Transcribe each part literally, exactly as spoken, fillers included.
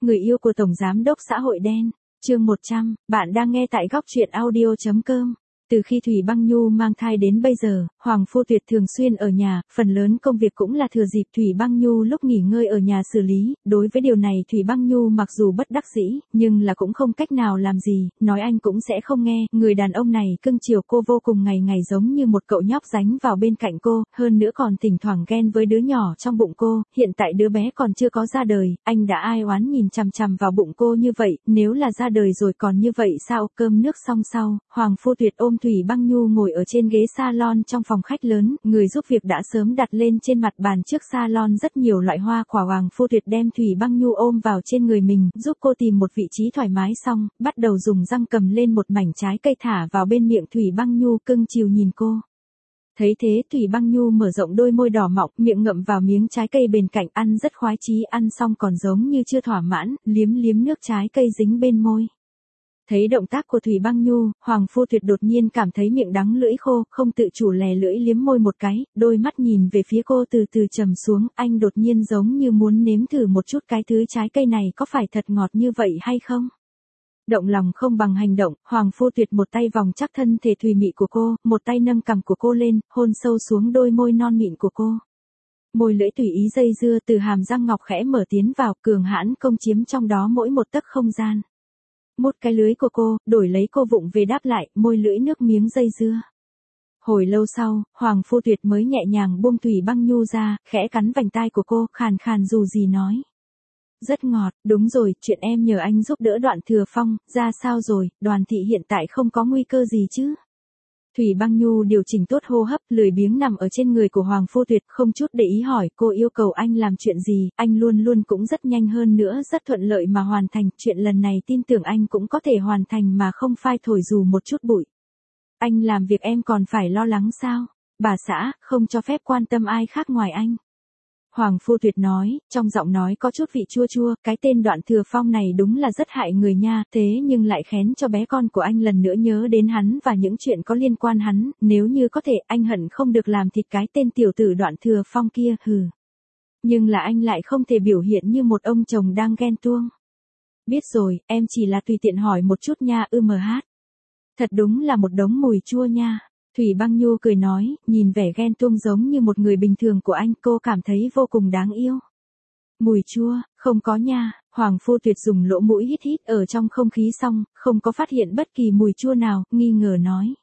Người yêu của Tổng Giám đốc xã hội đen, chương một trăm, bạn đang nghe tại góc truyện audio.com. Từ khi Thủy Băng Nhu mang thai đến bây giờ, Hoàng Phu Tuyệt thường xuyên ở nhà, phần lớn công việc cũng là thừa dịp Thủy Băng Nhu lúc nghỉ ngơi ở nhà xử lý. Đối với điều này Thủy Băng Nhu mặc dù bất đắc dĩ, nhưng là cũng không cách nào làm gì, nói anh cũng sẽ không nghe. Người đàn ông này cưng chiều cô vô cùng, ngày ngày giống như một cậu nhóc dánh vào bên cạnh cô, hơn nữa còn thỉnh thoảng ghen với đứa nhỏ trong bụng cô. Hiện tại đứa bé còn chưa có ra đời, anh đã ai oán nhìn chằm chằm vào bụng cô như vậy, nếu là ra đời rồi còn như vậy sao? Cơm nước xong sau, Hoàng Phu Tuyệt ôm Thủy Băng Nhu ngồi ở trên ghế salon trong phòng khách lớn, người giúp việc đã sớm đặt lên trên mặt bàn trước salon rất nhiều loại hoa quả. Hoàng Phu Tuyệt đem Thủy Băng Nhu ôm vào trên người mình, giúp cô tìm một vị trí thoải mái xong, bắt đầu dùng răng cầm lên một mảnh trái cây thả vào bên miệng Thủy Băng Nhu, cưng chiều nhìn cô. Thấy thế Thủy Băng Nhu mở rộng đôi môi đỏ mọng, miệng ngậm vào miếng trái cây bên cạnh, ăn rất khoái chí, ăn xong còn giống như chưa thỏa mãn, liếm liếm nước trái cây dính bên môi. Thấy động tác của Thủy Băng Nhu, Hoàng Phu Tuyệt đột nhiên cảm thấy miệng đắng lưỡi khô, không tự chủ lè lưỡi liếm môi một cái, đôi mắt nhìn về phía cô từ từ trầm xuống, anh đột nhiên giống như muốn nếm thử một chút cái thứ trái cây này có phải thật ngọt như vậy hay không. Động lòng không bằng hành động, Hoàng Phu Tuyệt một tay vòng chắc thân thể thùy mị của cô, một tay nâng cằm của cô lên, hôn sâu xuống đôi môi non mịn của cô. Môi lưỡi tùy ý dây dưa từ hàm răng ngọc khẽ mở tiến vào, cường hãn công chiếm trong đó mỗi một tấc không gian. Mút cái lưới của cô, đổi lấy cô vụng về đáp lại, môi lưỡi nước miếng dây dưa. Hồi lâu sau, Hoàng Phu Tuyệt mới nhẹ nhàng buông Thủy Băng Nhu ra, khẽ cắn vành tai của cô, khàn khàn dù gì nói. Rất ngọt, đúng rồi, chuyện em nhờ anh giúp đỡ Đoạn Thừa Phong, ra sao rồi, Đoàn thị hiện tại không có nguy cơ gì chứ? Thủy Băng Nhu điều chỉnh tốt hô hấp, lười biếng nằm ở trên người của Hoàng Phu Tuyệt, không chút để ý hỏi, cô yêu cầu anh làm chuyện gì, anh luôn luôn cũng rất nhanh, hơn nữa rất thuận lợi mà hoàn thành, chuyện lần này tin tưởng anh cũng có thể hoàn thành mà không phai thổi dù một chút bụi. Anh làm việc em còn phải lo lắng sao? Bà xã, không cho phép quan tâm ai khác ngoài anh. Hoàng Phu Tuyệt nói, trong giọng nói có chút vị chua chua, cái tên Đoạn Thừa Phong này đúng là rất hại người nha, thế nhưng lại khén cho bé con của anh lần nữa nhớ đến hắn và những chuyện có liên quan hắn, nếu như có thể anh hận không được làm thịt cái tên tiểu tử Đoạn Thừa Phong kia, hừ. Nhưng là anh lại không thể biểu hiện như một ông chồng đang ghen tuông. Biết rồi, em chỉ là tùy tiện hỏi một chút nha, ư mh. Thật đúng là một đống mùi chua nha. Thủy Băng Nhu cười nói, nhìn vẻ ghen tuông giống như một người bình thường của anh, cô cảm thấy vô cùng đáng yêu. Mùi chua, không có nha. Hoàng Phu Tuyệt dùng lỗ mũi hít hít ở trong không khí xong, không có phát hiện bất kỳ mùi chua nào, nghi ngờ nói.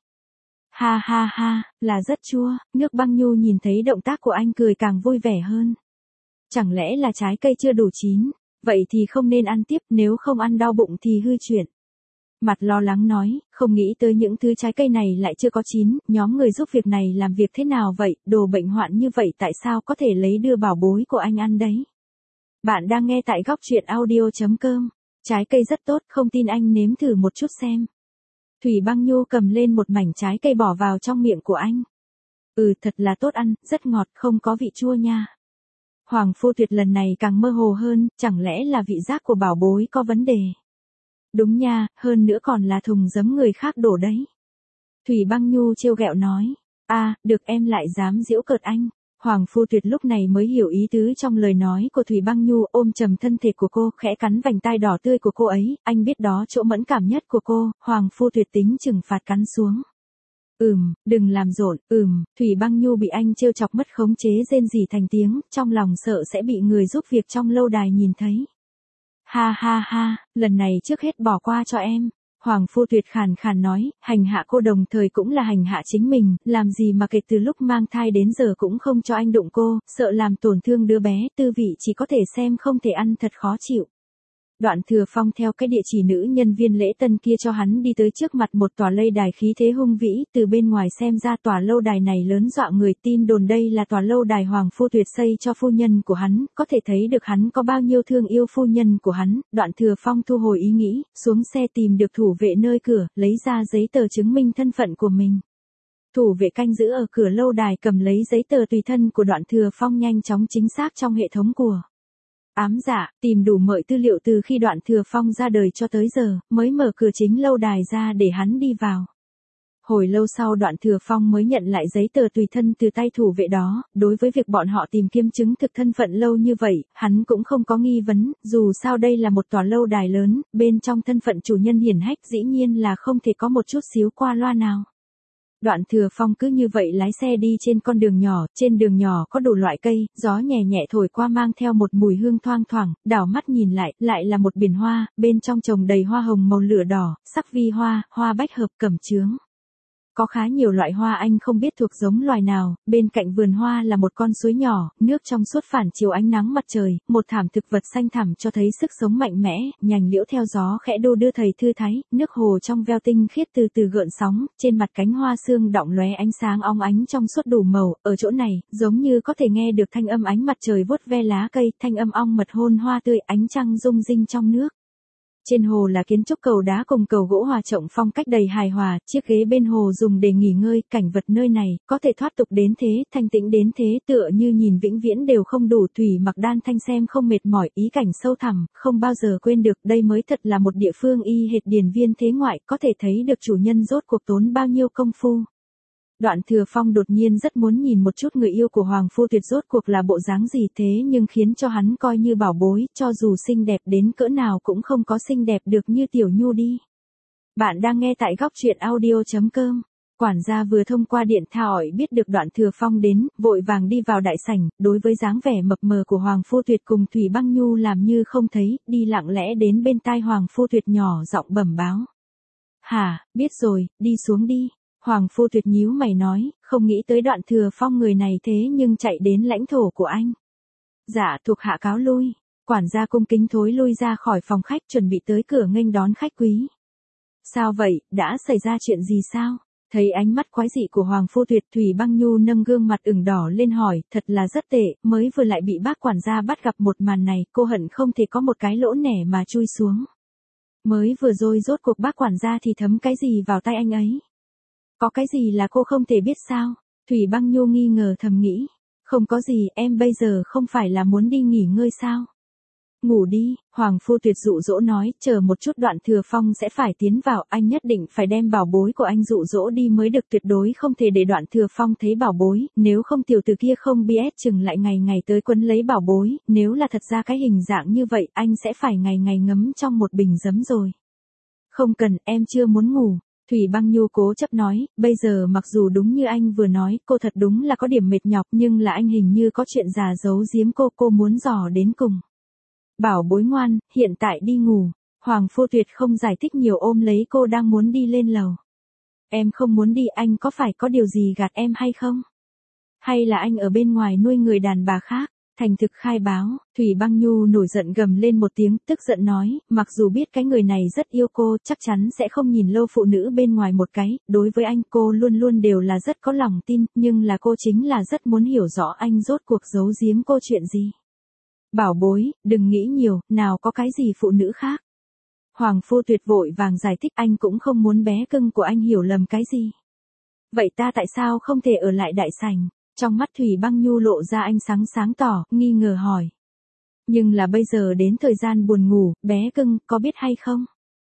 Ha ha ha, là rất chua. Nước Băng Nhu nhìn thấy động tác của anh cười càng vui vẻ hơn. Chẳng lẽ là trái cây chưa đủ chín, vậy thì không nên ăn tiếp, nếu không ăn đau bụng thì hư chuyện. Mặt lo lắng nói, không nghĩ tới những thứ trái cây này lại chưa có chín, nhóm người giúp việc này làm việc thế nào vậy, đồ bệnh hoạn như vậy tại sao có thể lấy đưa bảo bối của anh ăn đấy. Bạn đang nghe tại góc truyện audio.com, trái cây rất tốt, không tin anh nếm thử một chút xem. Thủy Băng Nhu cầm lên một mảnh trái cây bỏ vào trong miệng của anh. Ừ, thật là tốt ăn, rất ngọt, không có vị chua nha. Hoàng Phu Tuyệt lần này càng mơ hồ hơn, chẳng lẽ là vị giác của bảo bối có vấn đề. Đúng nha, hơn nữa còn là thùng giấm người khác đổ đấy. Thủy Băng Nhu trêu ghẹo nói. A, à, được, em lại dám giễu cợt anh. Hoàng Phu Tuyệt lúc này mới hiểu ý tứ trong lời nói của Thủy Băng Nhu, ôm chầm thân thể của cô, khẽ cắn vành tai đỏ tươi của cô ấy, anh biết đó chỗ mẫn cảm nhất của cô, Hoàng Phu Tuyệt tính trừng phạt cắn xuống. Ừm, đừng làm rộn, ừm, Thủy Băng Nhu bị anh trêu chọc mất khống chế rên rỉ thành tiếng, trong lòng sợ sẽ bị người giúp việc trong lâu đài nhìn thấy. Ha ha ha, lần này trước hết bỏ qua cho em. Hoàng Phu Tuyệt khàn khàn nói, hành hạ cô đồng thời cũng là hành hạ chính mình, làm gì mà kể từ lúc mang thai đến giờ cũng không cho anh đụng cô, sợ làm tổn thương đứa bé, tư vị chỉ có thể xem không thể ăn, thật khó chịu. Đoạn Thừa Phong theo cái địa chỉ nữ nhân viên lễ tân kia cho hắn đi tới trước mặt một tòa lâu đài khí thế hung vĩ, từ bên ngoài xem ra tòa lâu đài này lớn dọa người, tin đồn đây là tòa lâu đài Hoàng Phu Tuyệt xây cho phu nhân của hắn, có thể thấy được hắn có bao nhiêu thương yêu phu nhân của hắn. Đoạn Thừa Phong thu hồi ý nghĩ, xuống xe tìm được thủ vệ nơi cửa, lấy ra giấy tờ chứng minh thân phận của mình. Thủ vệ canh giữ ở cửa lâu đài cầm lấy giấy tờ tùy thân của Đoạn Thừa Phong nhanh chóng chính xác trong hệ thống của ám dạ, tìm đủ mọi tư liệu từ khi Đoạn Thừa Phong ra đời cho tới giờ, mới mở cửa chính lâu đài ra để hắn đi vào. Hồi lâu sau Đoạn Thừa Phong mới nhận lại giấy tờ tùy thân từ tay thủ vệ đó, đối với việc bọn họ tìm kiếm chứng thực thân phận lâu như vậy, hắn cũng không có nghi vấn, dù sao đây là một tòa lâu đài lớn, bên trong thân phận chủ nhân hiển hách dĩ nhiên là không thể có một chút xíu qua loa nào. Đoạn Thừa Phong cứ như vậy lái xe đi trên con đường nhỏ, trên đường nhỏ có đủ loại cây, gió nhẹ nhẹ thổi qua mang theo một mùi hương thoang thoảng, đảo mắt nhìn lại, lại là một biển hoa, bên trong trồng đầy hoa hồng màu lửa đỏ, sắc vi hoa, hoa bách hợp cẩm chướng. Có khá nhiều loại hoa anh không biết thuộc giống loài nào, bên cạnh vườn hoa là một con suối nhỏ, nước trong suốt phản chiếu ánh nắng mặt trời, một thảm thực vật xanh thẳm cho thấy sức sống mạnh mẽ, nhành liễu theo gió khẽ đô đưa thầy thư thái, nước hồ trong veo tinh khiết từ từ gợn sóng, trên mặt cánh hoa sương đọng lóe ánh sáng óng ánh trong suốt đủ màu, ở chỗ này, giống như có thể nghe được thanh âm ánh mặt trời vuốt ve lá cây, thanh âm ong mật hôn hoa tươi, ánh trăng rung rinh trong nước. Trên hồ là kiến trúc cầu đá cùng cầu gỗ hòa trộn phong cách đầy hài hòa, chiếc ghế bên hồ dùng để nghỉ ngơi, cảnh vật nơi này, có thể thoát tục đến thế, thanh tĩnh đến thế, tựa như nhìn vĩnh viễn đều không đủ. Thủy Mặc Đan Thanh xem không mệt mỏi, ý cảnh sâu thẳm, không bao giờ quên được, đây mới thật là một địa phương y hệt điển viên thế ngoại, có thể thấy được chủ nhân rốt cuộc tốn bao nhiêu công phu. Đoạn Thừa Phong đột nhiên rất muốn nhìn một chút người yêu của Hoàng Phu Tuyệt rốt cuộc là bộ dáng gì thế nhưng khiến cho hắn coi như bảo bối, cho dù xinh đẹp đến cỡ nào cũng không có xinh đẹp được như Tiểu Nhu đi. Bạn đang nghe tại góc truyện audio chấm com. Quản gia vừa thông qua điện thoại biết được Đoạn Thừa Phong đến, vội vàng đi vào đại sảnh, đối với dáng vẻ mập mờ của Hoàng Phu Tuyệt cùng Thủy Băng Nhu làm như không thấy, đi lặng lẽ đến bên tai Hoàng Phu Tuyệt nhỏ giọng bẩm báo. Hả, biết rồi, đi xuống đi. Hoàng Phu Tuyệt nhíu mày nói, không nghĩ tới Đoạn Thừa Phong người này thế nhưng chạy đến lãnh thổ của anh. Dạ, thuộc hạ cáo lui. Quản gia cung kính thối lui ra khỏi phòng khách chuẩn bị tới cửa nghênh đón khách quý. Sao vậy, đã xảy ra chuyện gì sao? Thấy ánh mắt quái dị của Hoàng Phu Tuyệt, Thủy Băng Nhu nâng gương mặt ửng đỏ lên hỏi, thật là rất tệ, mới vừa lại bị bác quản gia bắt gặp một màn này, cô hận không thể có một cái lỗ nẻ mà chui xuống. Mới vừa rồi rốt cuộc bác quản gia thì thấm cái gì vào tay anh ấy? Có cái gì là cô không thể biết sao? Thủy Băng Nhu nghi ngờ thầm nghĩ. Không có gì, em bây giờ không phải là muốn đi nghỉ ngơi sao? Ngủ đi, Hoàng Phu Tuyệt dụ dỗ nói, chờ một chút Đoạn Thừa Phong sẽ phải tiến vào, anh nhất định phải đem bảo bối của anh dụ dỗ đi mới được, tuyệt đối không thể để Đoạn Thừa Phong thấy bảo bối, nếu không tiểu tử kia không biết chừng lại ngày ngày tới quấn lấy bảo bối, nếu là thật ra cái hình dạng như vậy, anh sẽ phải ngày ngày ngấm trong một bình giấm rồi. Không cần, em chưa muốn ngủ. Thủy Băng Nhu cố chấp nói, bây giờ mặc dù đúng như anh vừa nói, cô thật đúng là có điểm mệt nhọc nhưng là anh hình như có chuyện già giấu giếm cô, cô muốn dò đến cùng. Bảo bối ngoan, hiện tại đi ngủ. Hoàng Phu Tuyệt không giải thích nhiều ôm lấy cô đang muốn đi lên lầu. Em không muốn đi, anh có phải có điều gì gạt em hay không? Hay là anh ở bên ngoài nuôi người đàn bà khác? Thành thực khai báo, Thủy Băng Nhu nổi giận gầm lên một tiếng, tức giận nói, mặc dù biết cái người này rất yêu cô, chắc chắn sẽ không nhìn lâu phụ nữ bên ngoài một cái, đối với anh cô luôn luôn đều là rất có lòng tin, nhưng là cô chính là rất muốn hiểu rõ anh rốt cuộc giấu giếm cô chuyện gì. Bảo bối, đừng nghĩ nhiều, nào có cái gì phụ nữ khác. Hoàng Phu Tuyệt vội vàng giải thích, anh cũng không muốn bé cưng của anh hiểu lầm cái gì. Vậy ta tại sao không thể ở lại đại sảnh? Trong mắt Thủy Băng Nhu lộ ra ánh sáng sáng tỏ, nghi ngờ hỏi. Nhưng là bây giờ đến thời gian buồn ngủ, bé cưng, có biết hay không?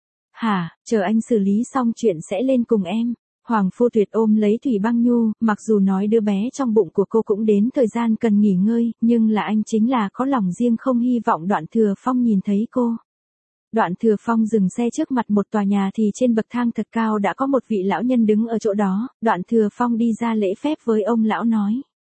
Hả, chờ anh xử lý xong chuyện sẽ lên cùng em. Hoàng Phu Tuyệt ôm lấy Thủy Băng Nhu, mặc dù nói đứa bé trong bụng của cô cũng đến thời gian cần nghỉ ngơi, nhưng là anh chính là có lòng riêng không hy vọng Đoạn Thừa Phong nhìn thấy cô. Đoạn Thừa Phong dừng xe trước mặt một tòa nhà thì trên bậc thang thật cao đã có một vị lão nhân đứng ở chỗ đó, Đoạn Thừa Phong đi ra lễ phép với ông lão nói.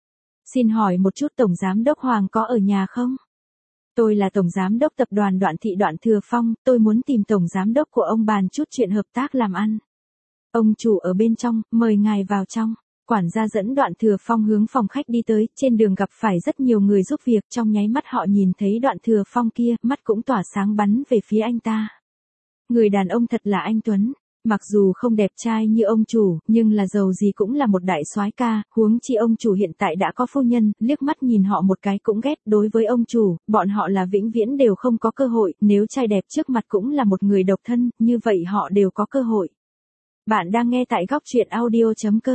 Xin hỏi một chút Tổng Giám đốc Hoàng có ở nhà không? Tôi là Tổng Giám đốc tập đoàn Đoạn Thị Đoạn Thừa Phong, tôi muốn tìm Tổng Giám đốc của ông bàn chút chuyện hợp tác làm ăn. Ông chủ ở bên trong, mời ngài vào trong. Quản gia dẫn Đoạn Thừa Phong hướng phòng khách đi tới, trên đường gặp phải rất nhiều người giúp việc, trong nháy mắt họ nhìn thấy Đoạn Thừa Phong kia, mắt cũng tỏa sáng bắn về phía anh ta. Người đàn ông thật là anh tuấn, mặc dù không đẹp trai như ông chủ, nhưng là giàu gì cũng là một đại soái ca, huống chi ông chủ hiện tại đã có phu nhân, liếc mắt nhìn họ một cái cũng ghét, đối với ông chủ, bọn họ là vĩnh viễn đều không có cơ hội, nếu trai đẹp trước mặt cũng là một người độc thân, như vậy họ đều có cơ hội. Bạn đang nghe tại góc truyện audio chấm com.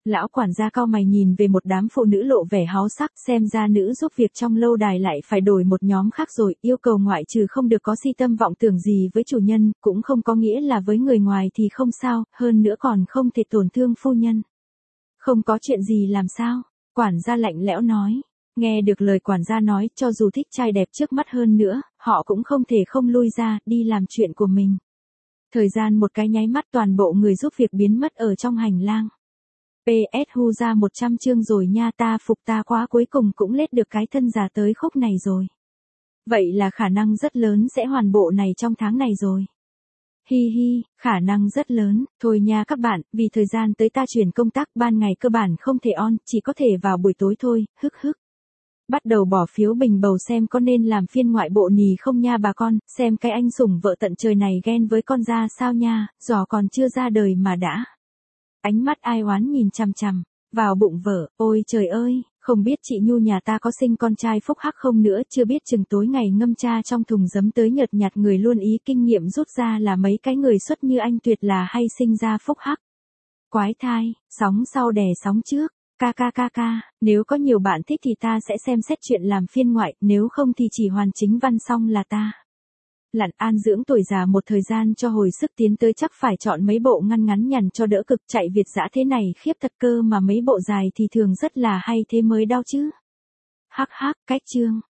Lão quản gia cau mày nhìn về một đám phụ nữ lộ vẻ háo sắc, xem ra nữ giúp việc trong lâu đài lại phải đổi một nhóm khác rồi, yêu cầu ngoại trừ không được có si tâm vọng tưởng gì với chủ nhân, cũng không có nghĩa là với người ngoài thì không sao, hơn nữa còn không thể tổn thương phu nhân. Không có chuyện gì làm sao? Quản gia lạnh lẽo nói. Nghe được lời quản gia nói, cho dù thích trai đẹp trước mắt hơn nữa, họ cũng không thể không lui ra, đi làm chuyện của mình. Thời gian một cái nháy mắt toàn bộ người giúp việc biến mất ở trong hành lang. pê ét hu ra một trăm chương rồi nha, ta phục ta quá, cuối cùng cũng lết được cái thân già tới khúc này rồi. Vậy là khả năng rất lớn sẽ hoàn bộ này trong tháng này rồi. Hi hi, khả năng rất lớn, thôi nha các bạn, vì thời gian tới ta chuyển công tác, ban ngày cơ bản không thể on, chỉ có thể vào buổi tối thôi, hức hức. Bắt đầu bỏ phiếu bình bầu xem có nên làm phiên ngoại bộ nì không nha bà con, xem cái anh sủng vợ tận trời này ghen với con ra sao nha, giò còn chưa ra đời mà đã. Ánh mắt ai oán nhìn chằm chằm vào bụng vợ, ôi trời ơi, không biết chị Nhu nhà ta có sinh con trai phúc hắc không nữa, chưa biết chừng tối ngày ngâm cha trong thùng giấm tới nhợt nhạt người luôn ý, kinh nghiệm rút ra là mấy cái người xuất như anh tuyệt là hay sinh ra phúc hắc. Quái thai, sóng sau đè sóng trước. Ca ca ca ca, nếu có nhiều bạn thích thì ta sẽ xem xét chuyện làm phiên ngoại, nếu không thì chỉ hoàn chính văn xong là ta. Lặn an dưỡng tuổi già một thời gian cho hồi sức, tiến tới chắc phải chọn mấy bộ ngăn ngắn nhằn cho đỡ cực, chạy Việt dã thế này khiếp thật cơ mà mấy bộ dài thì thường rất là hay thế mới đau chứ. Hắc hắc, cách chương.